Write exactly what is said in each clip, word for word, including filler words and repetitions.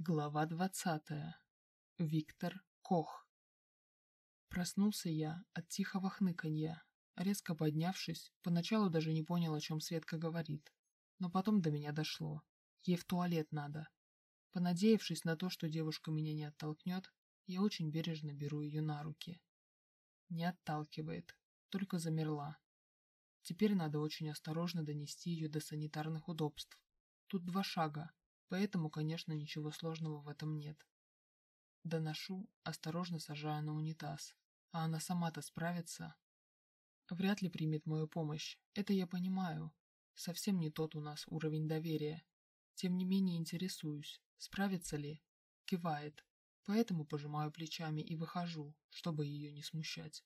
Глава двадцатая. Виктор Кох. Проснулся я от тихого хныканья. Резко поднявшись, поначалу даже не понял, о чем Светка говорит. Но потом до меня дошло. Ей в туалет надо. Понадеявшись на то, что девушка меня не оттолкнет, я очень бережно беру ее на руки. Не отталкивает, только замерла. Теперь надо очень осторожно донести ее до санитарных удобств. Тут два шага. Поэтому, конечно, ничего сложного в этом нет. Доношу, осторожно сажая на унитаз. А она сама-то справится? Вряд ли примет мою помощь. Это я понимаю. Совсем не тот у нас уровень доверия. Тем не менее интересуюсь, справится ли? Кивает. Поэтому пожимаю плечами и выхожу, чтобы ее не смущать.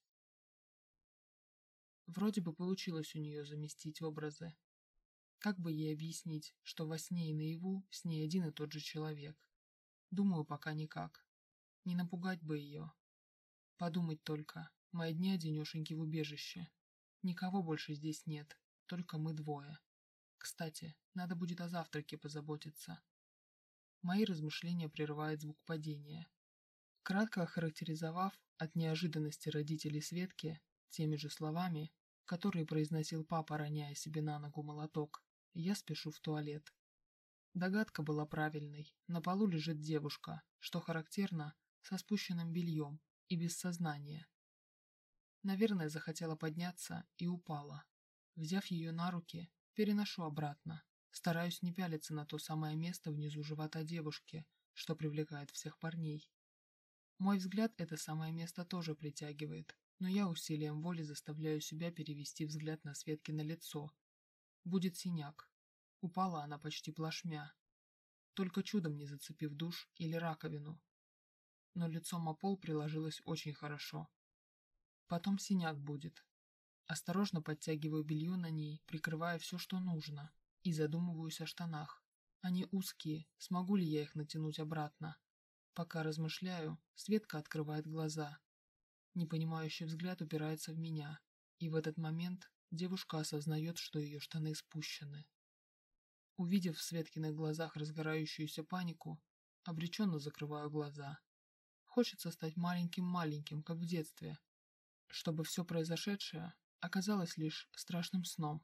Вроде бы получилось у нее заместить образы. Как бы ей объяснить, что во сне и наяву с ней один и тот же человек? Думаю, пока никак. Не напугать бы ее. Подумать только, мои дни одинешеньки в убежище. Никого больше здесь нет, только мы двое. Кстати, надо будет о завтраке позаботиться. Мои размышления прерывает звук падения. Кратко охарактеризовав от неожиданности родителей Светки теми же словами, которые произносил папа, роняя себе на ногу молоток, я спешу в туалет. Догадка была правильной. На полу лежит девушка, что характерно, со спущенным бельем и без сознания. Наверное, захотела подняться и упала. Взяв ее на руки, переношу обратно. Стараюсь не пялиться на то самое место внизу живота девушки, что привлекает всех парней. Мой взгляд это самое место тоже притягивает, но я усилием воли заставляю себя перевести взгляд на Светкино лицо. Будет синяк. Упала она почти плашмя, только чудом не зацепив душ или раковину. Но лицом о пол приложилась очень хорошо. Потом синяк будет. Осторожно подтягиваю белье на ней, прикрывая все, что нужно, и задумываюсь о штанах. Они узкие, смогу ли я их натянуть обратно? Пока размышляю, Светка открывает глаза. Непонимающий взгляд упирается в меня, и в этот момент девушка осознает, что ее штаны спущены. Увидев в Светкиных глазах разгорающуюся панику, обреченно закрываю глаза. Хочется стать маленьким-маленьким, как в детстве, чтобы все произошедшее оказалось лишь страшным сном.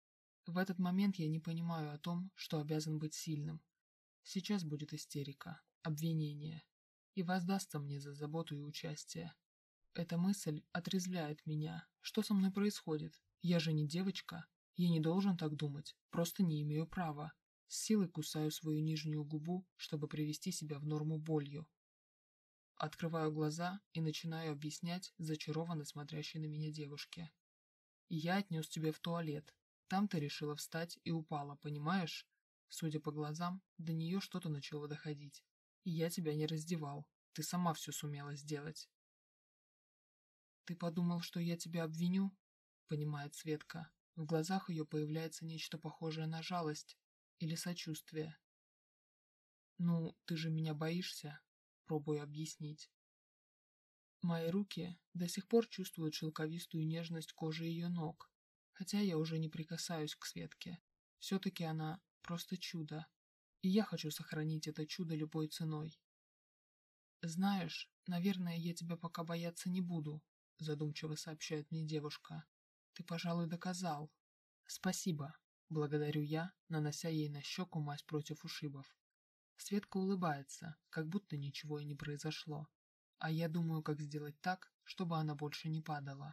В этот момент я не понимаю о том, что обязан быть сильным. Сейчас будет истерика, обвинение, и воздастся мне за заботу и участие. Эта мысль отрезвляет меня. Что со мной происходит? Я же не девочка. Я не должен так думать, просто не имею права. С силой кусаю свою нижнюю губу, чтобы привести себя в норму болью. Открываю глаза и начинаю объяснять зачарованно смотрящей на меня девушке. Я отнес тебя в туалет. Там ты решила встать и упала, понимаешь? Судя по глазам, до нее что-то начало доходить. И я тебя не раздевал. Ты сама все сумела сделать. Ты подумал, что я тебя обвиню? Понимает Светка. В глазах ее появляется нечто похожее на жалость или сочувствие. «Ну, ты же меня боишься?» Пробую объяснить. Мои руки до сих пор чувствуют шелковистую нежность кожи ее ног, хотя я уже не прикасаюсь к Светке. Все-таки она просто чудо, и я хочу сохранить это чудо любой ценой. «Знаешь, наверное, я тебя пока бояться не буду», задумчиво сообщает мне девушка. «Ты, пожалуй, доказал. Спасибо», благодарю я, нанося ей на щеку мазь против ушибов. Светка улыбается, как будто ничего и не произошло, а я думаю, как сделать так, чтобы она больше не падала.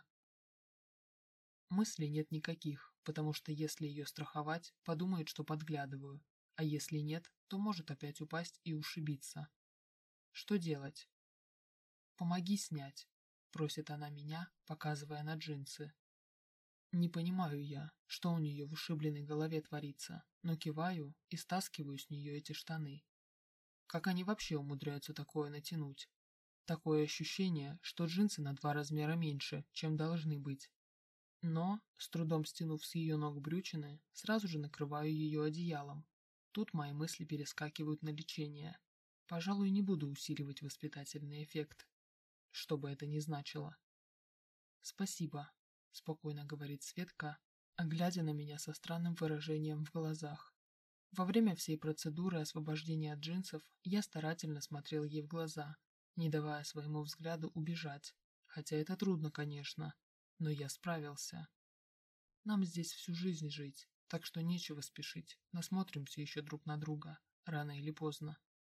Мыслей нет никаких, потому что если ее страховать, подумает, что подглядываю, а если нет, то может опять упасть и ушибиться. Что делать? «Помоги снять», просит она меня, показывая на джинсы. Не понимаю я, что у нее в ушибленной голове творится, но киваю и стаскиваю с нее эти штаны. Как они вообще умудряются такое натянуть? Такое ощущение, что джинсы на два размера меньше, чем должны быть. Но, с трудом стянув с ее ног брючины, сразу же накрываю ее одеялом. Тут мои мысли перескакивают на лечение. Пожалуй, не буду усиливать воспитательный эффект, что бы это ни значило. «Спасибо», — спокойно говорит Светка, глядя на меня со странным выражением в глазах. Во время всей процедуры освобождения от джинсов я старательно смотрел ей в глаза, не давая своему взгляду убежать, хотя это трудно, конечно, но я справился. Нам здесь всю жизнь жить, так что нечего спешить, насмотримся еще друг на друга, рано или поздно.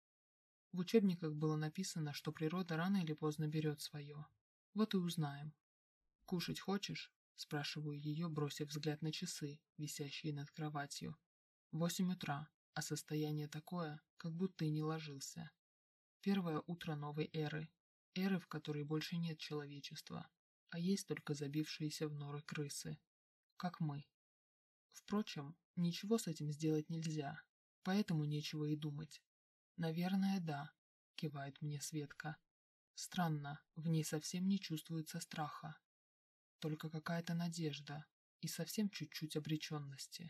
В учебниках было написано, что природа рано или поздно берет свое. Вот и узнаем. «Кушать хочешь?» – спрашиваю ее, бросив взгляд на часы, висящие над кроватью. Восемь утра, а состояние такое, как будто и не ложился. Первое утро новой эры, эры, в которой больше нет человечества, а есть только забившиеся в норы крысы. Как мы. Впрочем, ничего с этим сделать нельзя, поэтому нечего и думать. «Наверное, да», — кивает мне Светка. Странно, в ней совсем не чувствуется страха. Только какая-то надежда и совсем чуть-чуть обреченности.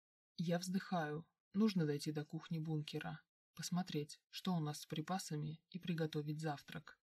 Я вздыхаю. Нужно дойти до кухни бункера, посмотреть, что у нас с припасами, и приготовить завтрак.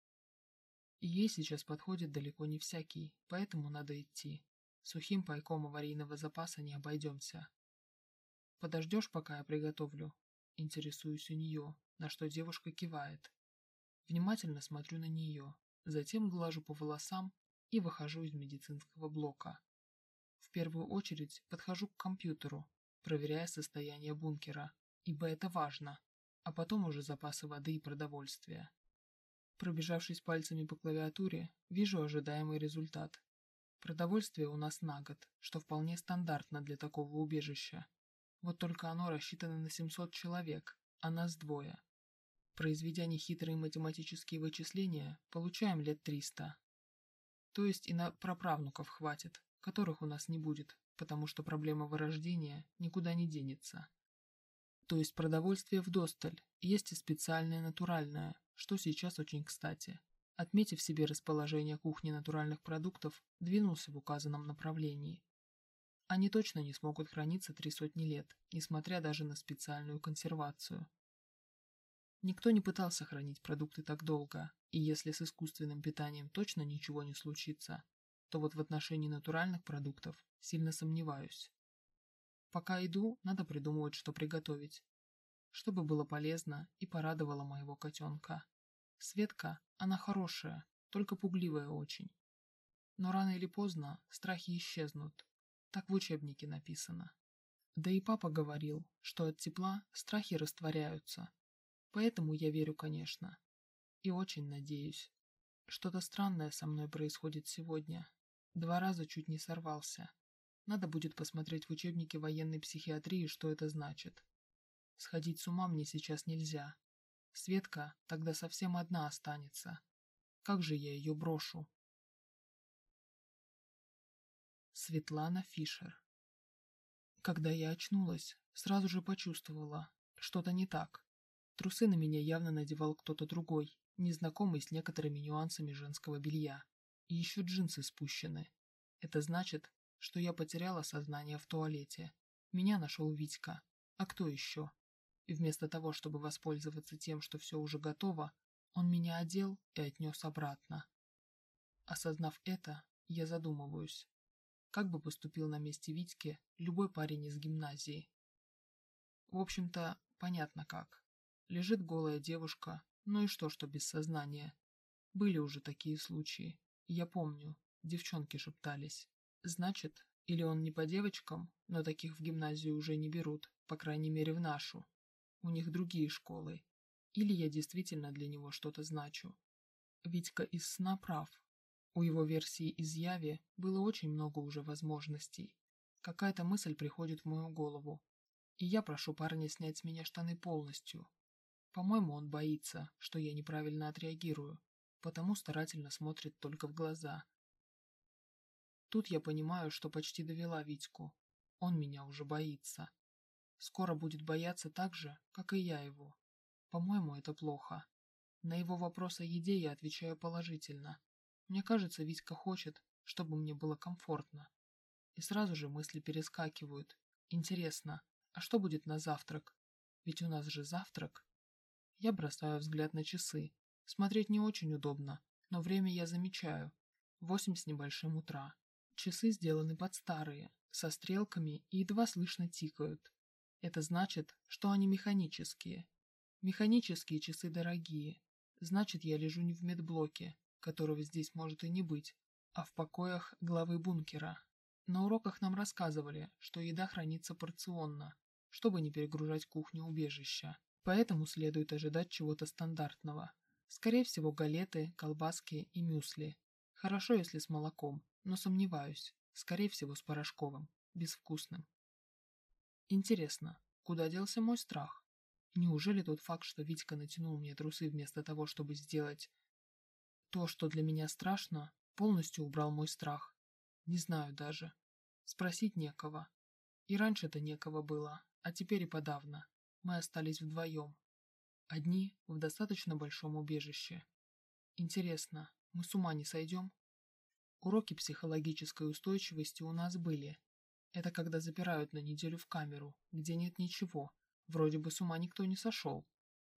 И ей сейчас подходит далеко не всякий, поэтому надо идти. Сухим пайком аварийного запаса не обойдемся. «Подождешь, пока я приготовлю?» Интересуюсь у нее, на что девушка кивает. Внимательно смотрю на нее, затем глажу по волосам и выхожу из медицинского блока. В первую очередь подхожу к компьютеру, проверяя состояние бункера, ибо это важно, а потом уже запасы воды и продовольствия. Пробежавшись пальцами по клавиатуре, вижу ожидаемый результат. Продовольствие у нас на год, что вполне стандартно для такого убежища. Вот только оно рассчитано на семьсот человек, а нас двое. Произведя нехитрые математические вычисления, получаем лет триста. То есть и на праправнуков хватит, которых у нас не будет, потому что проблема вырождения никуда не денется. То есть продовольствие вдосталь, есть и специальное натуральное, что сейчас очень кстати. Отметив себе расположение кухни натуральных продуктов, двинулся в указанном направлении. Они точно не смогут храниться три сотни лет, несмотря даже на специальную консервацию. Никто не пытался хранить продукты так долго, и если с искусственным питанием точно ничего не случится, то вот в отношении натуральных продуктов сильно сомневаюсь. Пока иду, надо придумывать, что приготовить, чтобы было полезно и порадовало моего котенка. Светка, она хорошая, только пугливая очень. Но рано или поздно страхи исчезнут, так в учебнике написано. Да и папа говорил, что от тепла страхи растворяются. Поэтому я верю, конечно. И очень надеюсь. Что-то странное со мной происходит сегодня. Два раза чуть не сорвался. Надо будет посмотреть в учебнике военной психиатрии, что это значит. Сходить с ума мне сейчас нельзя. Светка тогда совсем одна останется. Как же я ее брошу? Светлана Фишер. Когда я очнулась, сразу же почувствовала, что-то не так. Трусы на меня явно надевал кто-то другой, незнакомый с некоторыми нюансами женского белья. И еще джинсы спущены. Это значит, что я потеряла сознание в туалете. Меня нашел Витька. А кто еще? И вместо того, чтобы воспользоваться тем, что все уже готово, он меня одел и отнес обратно. Осознав это, я задумываюсь. Как бы поступил на месте Витьки любой парень из гимназии? В общем-то, понятно как. Лежит голая девушка, ну и что, что без сознания? Были уже такие случаи. Я помню, девчонки шептались. Значит, или он не по девочкам, но таких в гимназию уже не берут, по крайней мере в нашу. У них другие школы. Или я действительно для него что-то значу. Витька из сна прав. У его версии из яви было очень много уже возможностей. Какая-то мысль приходит в мою голову. И я прошу парня снять с меня штаны полностью. По-моему, он боится, что я неправильно отреагирую, потому старательно смотрит только в глаза. Тут я понимаю, что почти довела Витьку. Он меня уже боится. Скоро будет бояться так же, как и я его. По-моему, это плохо. На его вопрос о еде я отвечаю положительно. Мне кажется, Витька хочет, чтобы мне было комфортно. И сразу же мысли перескакивают. Интересно, а что будет на завтрак? Ведь у нас же завтрак. Я бросаю взгляд на часы. Смотреть не очень удобно, но время я замечаю. Восемь с небольшим утра. Часы сделаны под старые, со стрелками и едва слышно тикают. Это значит, что они механические. Механические часы дорогие. Значит, я лежу не в медблоке, которого здесь может и не быть, а в покоях главы бункера. На уроках нам рассказывали, что еда хранится порционно, чтобы не перегружать кухню убежища. Поэтому следует ожидать чего-то стандартного. Скорее всего, галеты, колбаски и мюсли. Хорошо, если с молоком, но сомневаюсь. Скорее всего, с порошковым, безвкусным. Интересно, куда делся мой страх? Неужели тот факт, что Витька натянул мне трусы вместо того, чтобы сделать то, что для меня страшно, полностью убрал мой страх? Не знаю даже. Спросить некого. И раньше-то некого было, а теперь и подавно. Мы остались вдвоем. Одни в достаточно большом убежище. Интересно, мы с ума не сойдем? Уроки психологической устойчивости у нас были. Это когда запирают на неделю в камеру, где нет ничего. Вроде бы с ума никто не сошел.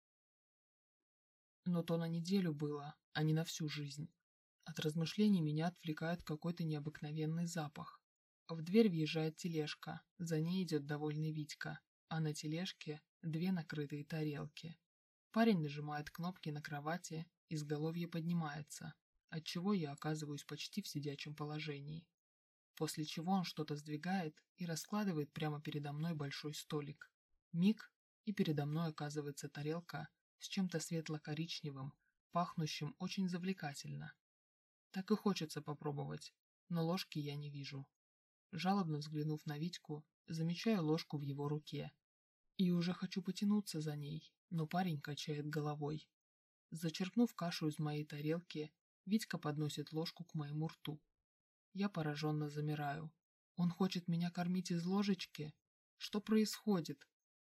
Но то на неделю было, а не на всю жизнь. От размышлений меня отвлекает какой-то необыкновенный запах. В дверь въезжает тележка, за ней идет довольный Витька, а на тележке две накрытые тарелки. Парень нажимает кнопки на кровати, изголовье поднимается, отчего я оказываюсь почти в сидячем положении. После чего он что-то сдвигает и раскладывает прямо передо мной большой столик. Миг, и передо мной оказывается тарелка с чем-то светло-коричневым, пахнущим очень завлекательно. Так и хочется попробовать, но ложки я не вижу. Жалобно взглянув на Витьку, замечаю ложку в его руке. И уже хочу потянуться за ней, но парень качает головой. Зачерпнув кашу из моей тарелки, Витька подносит ложку к моему рту. Я пораженно замираю. Он хочет меня кормить из ложечки? Что происходит?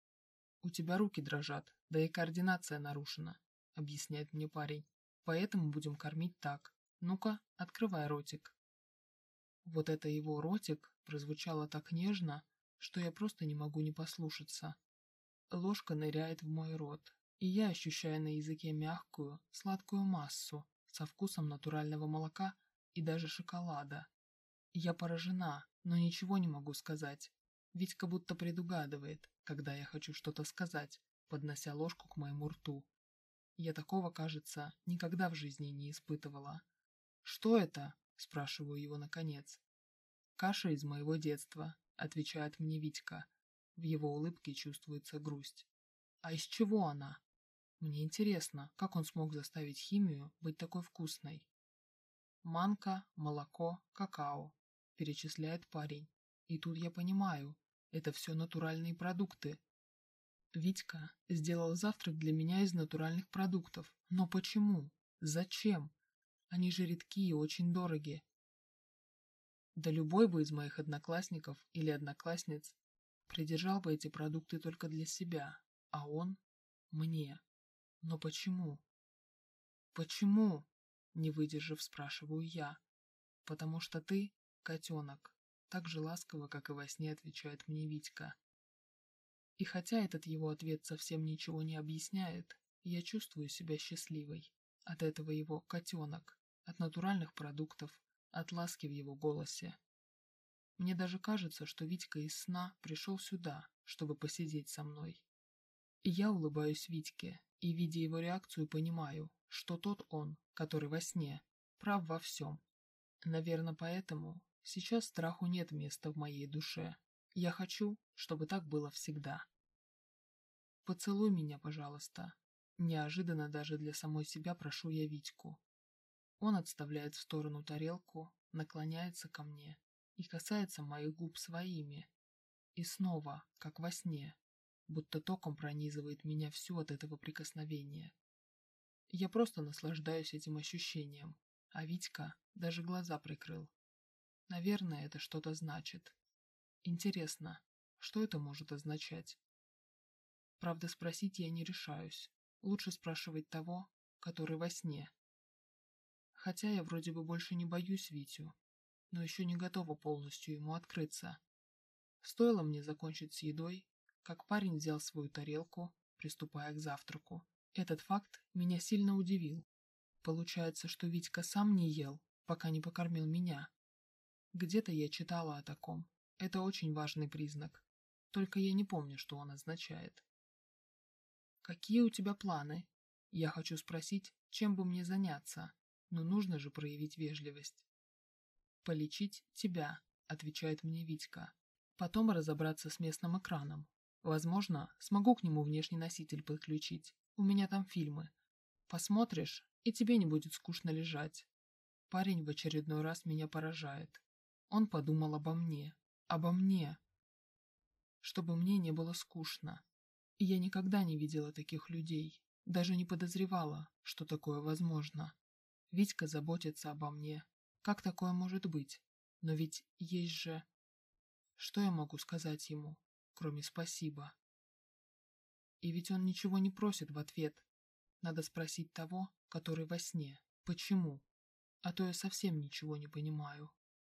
У тебя руки дрожат, да и координация нарушена, объясняет мне парень. Поэтому будем кормить так. Ну-ка, открывай ротик. Вот это его ротик прозвучало так нежно, что я просто не могу не послушаться. Ложка ныряет в мой рот, и я ощущаю на языке мягкую, сладкую массу со вкусом натурального молока и даже шоколада. Я поражена, но ничего не могу сказать. Витька будто предугадывает, когда я хочу что-то сказать, поднося ложку к моему рту. Я такого, кажется, никогда в жизни не испытывала. «Что это?» – спрашиваю его наконец. «Каша из моего детства», – отвечает мне Витька. В его улыбке чувствуется грусть. «А из чего она?» Мне интересно, как он смог заставить химию быть такой вкусной. «Манка, молоко, какао», – перечисляет парень. И тут я понимаю, это все натуральные продукты. Витька сделал завтрак для меня из натуральных продуктов. Но почему? Зачем? Они же редкие и очень дороги. Да любой бы из моих одноклассников или одноклассниц придержал бы эти продукты только для себя, а он – мне. Но почему? Почему? Не выдержав, спрашиваю я. Потому что ты – котенок. Так же ласково, как и во сне, отвечает мне Витька. И хотя этот его ответ совсем ничего не объясняет, я чувствую себя счастливой. От этого его котенок, от натуральных продуктов, от ласки в его голосе. Мне даже кажется, что Витька из сна пришел сюда, чтобы посидеть со мной. И я улыбаюсь Витьке, и, видя его реакцию, понимаю, что тот он, который во сне, прав во всем. Наверное, поэтому сейчас страху нет места в моей душе. Я хочу, чтобы так было всегда. «Поцелуй меня, пожалуйста». Неожиданно даже для самой себя прошу я Витьку. Он отставляет в сторону тарелку, наклоняется ко мне и касается моих губ своими. И снова, как во сне, будто током пронизывает меня всю от этого прикосновения. Я просто наслаждаюсь этим ощущением, а Витька даже глаза прикрыл. Наверное, это что-то значит. Интересно, что это может означать? Правда, спросить я не решаюсь. Лучше спрашивать того, который во сне. Хотя я вроде бы больше не боюсь Витю, но еще не готова полностью ему открыться. Стоило мне закончить с едой, как парень взял свою тарелку, приступая к завтраку. Этот факт меня сильно удивил. Получается, что Витька сам не ел, пока не покормил меня. Где-то я читала о таком. Это очень важный признак. Только я не помню, что он означает. Какие у тебя планы? Я хочу спросить, чем бы мне заняться, но нужно же проявить вежливость. Полечить тебя, отвечает мне Витька. Потом разобраться с местным экраном. Возможно, смогу к нему внешний носитель подключить. У меня там фильмы. Посмотришь, и тебе не будет скучно лежать. Парень в очередной раз меня поражает. Он подумал обо мне. Обо мне. Чтобы мне не было скучно. И я никогда не видела таких людей. Даже не подозревала, что такое возможно. Витька заботится обо мне. Как такое может быть? Но ведь есть же... Что я могу сказать ему, кроме спасибо? И ведь он ничего не просит в ответ. Надо спросить того, который во сне. Почему? А то я совсем ничего не понимаю.